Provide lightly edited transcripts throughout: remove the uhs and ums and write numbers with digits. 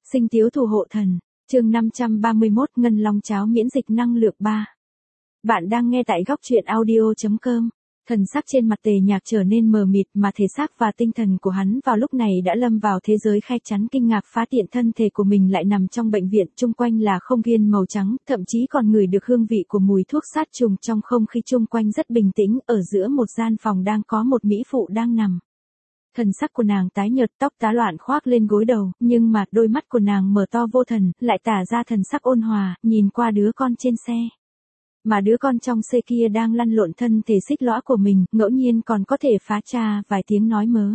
Sinh tiếu thủ hộ thần, chương 531 Ngân Long cháo miễn dịch năng lượng 3. Bạn đang nghe tại góc truyện audio.com. Thần sắc trên mặt Tề Nhạc trở nên mờ mịt mà thể xác và tinh thần của hắn vào lúc này đã lâm vào thế giới khai chắn kinh ngạc phá tiện thân thể của mình lại nằm trong bệnh viện chung quanh là không viên màu trắng, thậm chí còn ngửi được hương vị của mùi thuốc sát trùng trong không khí chung quanh rất bình tĩnh, ở giữa một gian phòng đang có một mỹ phụ đang nằm. Thần sắc của nàng tái nhợt, tóc tá loạn khoác lên gối đầu, nhưng mà đôi mắt của nàng mở to vô thần, lại tả ra thần sắc ôn hòa, nhìn qua đứa con trên xe. Mà đứa con trong xe kia đang lăn lộn thân thể xích lõa của mình, ngẫu nhiên còn có thể phá tra vài tiếng nói mớ.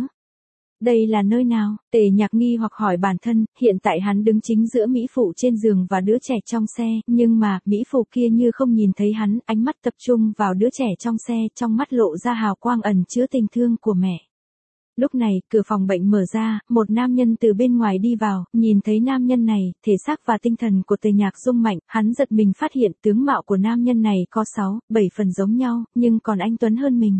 Đây là nơi nào? Tề Nhạc nghi hoặc hỏi bản thân, hiện tại hắn đứng chính giữa mỹ phụ trên giường và đứa trẻ trong xe, nhưng mà, mỹ phụ kia như không nhìn thấy hắn, ánh mắt tập trung vào đứa trẻ trong xe, trong mắt lộ ra hào quang ẩn chứa tình thương của mẹ. Lúc này, cửa phòng bệnh mở ra, một nam nhân từ bên ngoài đi vào, nhìn thấy nam nhân này, thể xác và tinh thần của Tề Nhạc rung mạnh, hắn giật mình phát hiện tướng mạo của nam nhân này có 6, 7 phần giống nhau, nhưng còn anh tuấn hơn mình.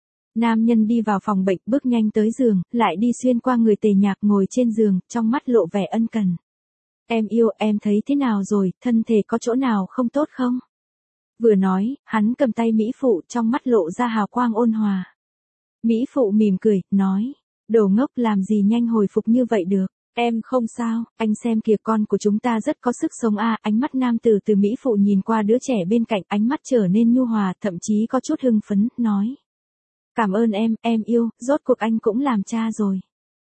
Nam nhân đi vào phòng bệnh, bước nhanh tới giường, lại đi xuyên qua người Tề Nhạc ngồi trên giường, trong mắt lộ vẻ ân cần. Em yêu, em thấy thế nào rồi, thân thể có chỗ nào không tốt không? Vừa nói, hắn cầm tay mỹ phụ, trong mắt lộ ra hào quang ôn hòa. Mỹ phụ mỉm cười, nói, đồ ngốc làm gì nhanh hồi phục như vậy được, em không sao, anh xem kìa con của chúng ta rất có sức sống a. Ánh mắt nam tử từ Mỹ phụ nhìn qua đứa trẻ bên cạnh, ánh mắt trở nên nhu hòa, thậm chí có chút hưng phấn, nói. Cảm ơn em yêu, rốt cuộc anh cũng làm cha rồi.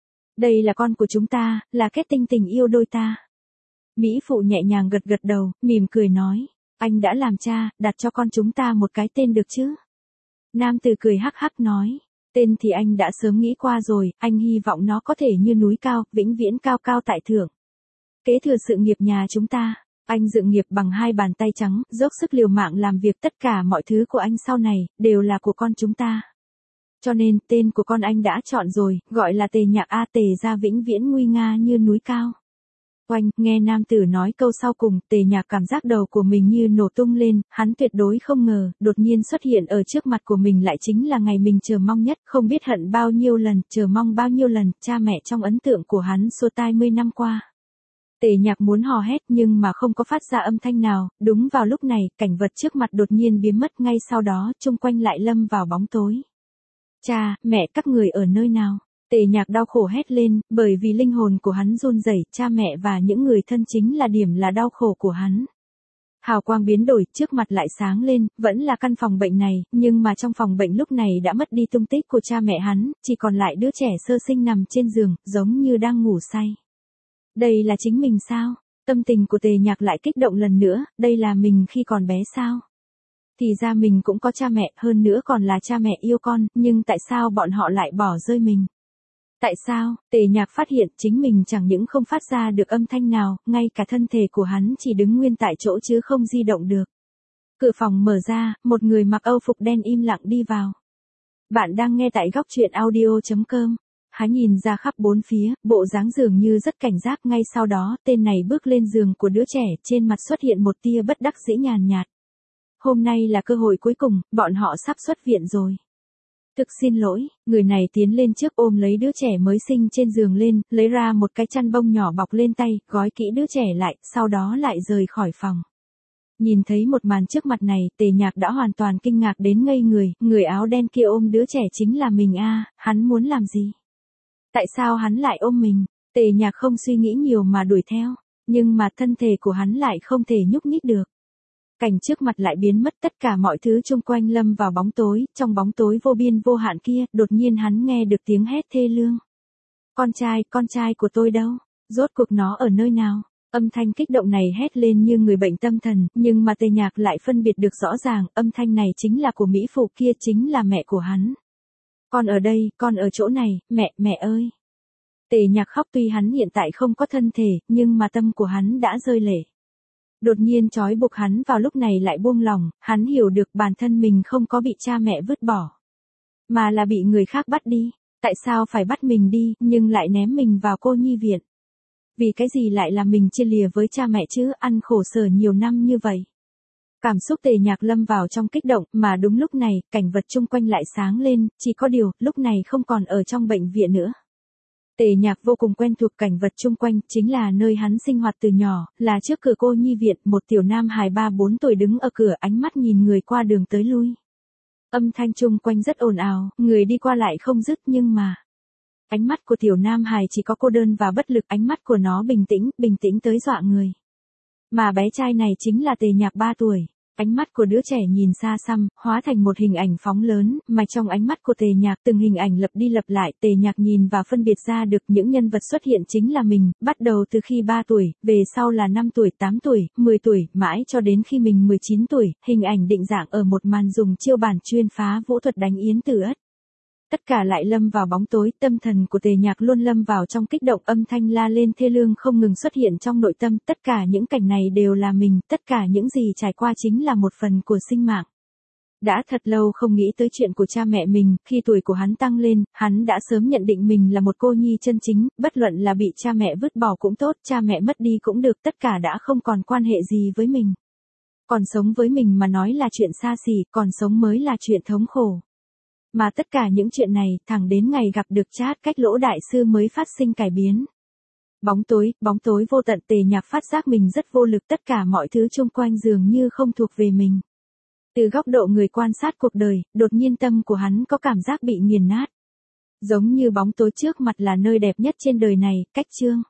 Đây là con của chúng ta, là kết tinh tình yêu đôi ta. Mỹ phụ nhẹ nhàng gật gật đầu, mỉm cười nói, anh đã làm cha, đặt cho con chúng ta một cái tên được chứ? Nam tử cười hắc hắc nói. Tên thì anh đã sớm nghĩ qua rồi, anh hy vọng nó có thể như núi cao, vĩnh viễn cao cao tại thượng. Kế thừa sự nghiệp nhà chúng ta, anh dựng nghiệp bằng 2 bàn tay trắng, dốc sức liều mạng làm việc, tất cả mọi thứ của anh sau này, đều là của con chúng ta. Cho nên, tên của con anh đã chọn rồi, gọi là Tề Nhạc A. Tề gia vĩnh viễn nguy nga như núi cao. Oanh, nghe nam tử nói câu sau cùng, Tề Nhạc cảm giác đầu của mình như nổ tung lên, hắn tuyệt đối không ngờ, đột nhiên xuất hiện ở trước mặt của mình lại chính là ngày mình chờ mong nhất, không biết hận bao nhiêu lần, chờ mong bao nhiêu lần, cha mẹ trong ấn tượng của hắn suốt 20 năm qua. Tề Nhạc muốn hò hét nhưng mà không có phát ra âm thanh nào, đúng vào lúc này, cảnh vật trước mặt đột nhiên biến mất, ngay sau đó, chung quanh lại lâm vào bóng tối. Cha, mẹ, các người ở nơi nào? Tề Nhạc đau khổ hét lên, bởi vì linh hồn của hắn run rẩy, cha mẹ và những người thân chính là điểm là đau khổ của hắn. Hào quang biến đổi, trước mặt lại sáng lên, vẫn là căn phòng bệnh này, nhưng mà trong phòng bệnh lúc này đã mất đi tung tích của cha mẹ hắn, chỉ còn lại đứa trẻ sơ sinh nằm trên giường, giống như đang ngủ say. Đây là chính mình sao? Tâm tình của Tề Nhạc lại kích động lần nữa, đây là mình khi còn bé sao? Thì ra mình cũng có cha mẹ, hơn nữa còn là cha mẹ yêu con, nhưng tại sao bọn họ lại bỏ rơi mình? Tại sao? Tề Nhạc phát hiện chính mình chẳng những không phát ra được âm thanh nào, ngay cả thân thể của hắn chỉ đứng nguyên tại chỗ chứ không di động được. Cửa phòng mở ra, một người mặc âu phục đen im lặng đi vào. Bạn đang nghe tại góc truyện audio.com. Hắn nhìn ra khắp bốn phía, bộ dáng dường như rất cảnh giác, ngay sau đó, tên này bước lên giường của đứa trẻ, trên mặt xuất hiện một tia bất đắc dĩ nhàn nhạt. Hôm nay là cơ hội cuối cùng, bọn họ sắp xuất viện rồi. Thực xin lỗi, người này tiến lên trước ôm lấy đứa trẻ mới sinh trên giường lên, lấy ra một cái chăn bông nhỏ bọc lên tay, gói kỹ đứa trẻ lại, sau đó lại rời khỏi phòng. Nhìn thấy một màn trước mặt này, Tề Nhạc đã hoàn toàn kinh ngạc đến ngây người, người áo đen kia ôm đứa trẻ chính là mình a, hắn muốn làm gì? Tại sao hắn lại ôm mình? Tề Nhạc không suy nghĩ nhiều mà đuổi theo, nhưng mà thân thể của hắn lại không thể nhúc nhích được. Cảnh trước mặt lại biến mất, tất cả mọi thứ xung quanh lâm vào bóng tối, trong bóng tối vô biên vô hạn kia, đột nhiên hắn nghe được tiếng hét thê lương. Con trai của tôi đâu? Rốt cuộc nó ở nơi nào? Âm thanh kích động này hét lên như người bệnh tâm thần, nhưng mà Tề Nhạc lại phân biệt được rõ ràng, âm thanh này chính là của mỹ phụ kia, chính là mẹ của hắn. Con ở đây, con ở chỗ này, mẹ ơi. Tề Nhạc khóc, tuy hắn hiện tại không có thân thể, nhưng mà tâm của hắn đã rơi lệ. Đột nhiên trói buộc hắn vào lúc này lại buông lòng, hắn hiểu được bản thân mình không có bị cha mẹ vứt bỏ, mà là bị người khác bắt đi. Tại sao phải bắt mình đi, nhưng lại ném mình vào cô nhi viện? Vì cái gì lại là mình chia lìa với cha mẹ chứ, ăn khổ sở nhiều năm như vậy? Cảm xúc Tề Nhạc lâm vào trong kích động, mà đúng lúc này, cảnh vật chung quanh lại sáng lên, chỉ có điều, lúc này không còn ở trong bệnh viện nữa. Tề Nhạc vô cùng quen thuộc cảnh vật chung quanh, chính là nơi hắn sinh hoạt từ nhỏ, là trước cửa cô nhi viện, một tiểu nam hài 3-4 tuổi đứng ở cửa, ánh mắt nhìn người qua đường tới lui. Âm thanh chung quanh rất ồn ào, người đi qua lại không dứt, nhưng mà ánh mắt của tiểu nam hài chỉ có cô đơn và bất lực, ánh mắt của nó bình tĩnh tới dọa người. Mà bé trai này chính là Tề Nhạc 3 tuổi. Ánh mắt của đứa trẻ nhìn xa xăm, hóa thành một hình ảnh phóng lớn, mà trong ánh mắt của Tề Nhạc từng hình ảnh lặp đi lặp lại, Tề Nhạc nhìn và phân biệt ra được những nhân vật xuất hiện chính là mình, bắt đầu từ khi 3 tuổi, về sau là 5 tuổi, 8 tuổi, 10 tuổi, mãi cho đến khi mình 19 tuổi, hình ảnh định dạng ở một màn dùng chiêu bản chuyên phá vũ thuật đánh yến tử ất. Tất cả lại lâm vào bóng tối, tâm thần của Tề Nhạc luôn lâm vào trong kích động, âm thanh la lên thê lương không ngừng xuất hiện trong nội tâm, tất cả những cảnh này đều là mình, tất cả những gì trải qua chính là một phần của sinh mạng. Đã thật lâu không nghĩ tới chuyện của cha mẹ mình, khi tuổi của hắn tăng lên, hắn đã sớm nhận định mình là một cô nhi chân chính, bất luận là bị cha mẹ vứt bỏ cũng tốt, cha mẹ mất đi cũng được, tất cả đã không còn quan hệ gì với mình. Còn sống với mình mà nói là chuyện xa xỉ, còn sống mới là chuyện thống khổ. Mà tất cả những chuyện này, thẳng đến ngày gặp được Chát Cách Lỗ đại sư mới phát sinh cải biến. Bóng tối vô tận, Tề Nhạc phát giác mình rất vô lực, tất cả mọi thứ xung quanh dường như không thuộc về mình. Từ góc độ người quan sát cuộc đời, đột nhiên tâm của hắn có cảm giác bị nghiền nát. Giống như bóng tối trước mặt là nơi đẹp nhất trên đời này, cách chương.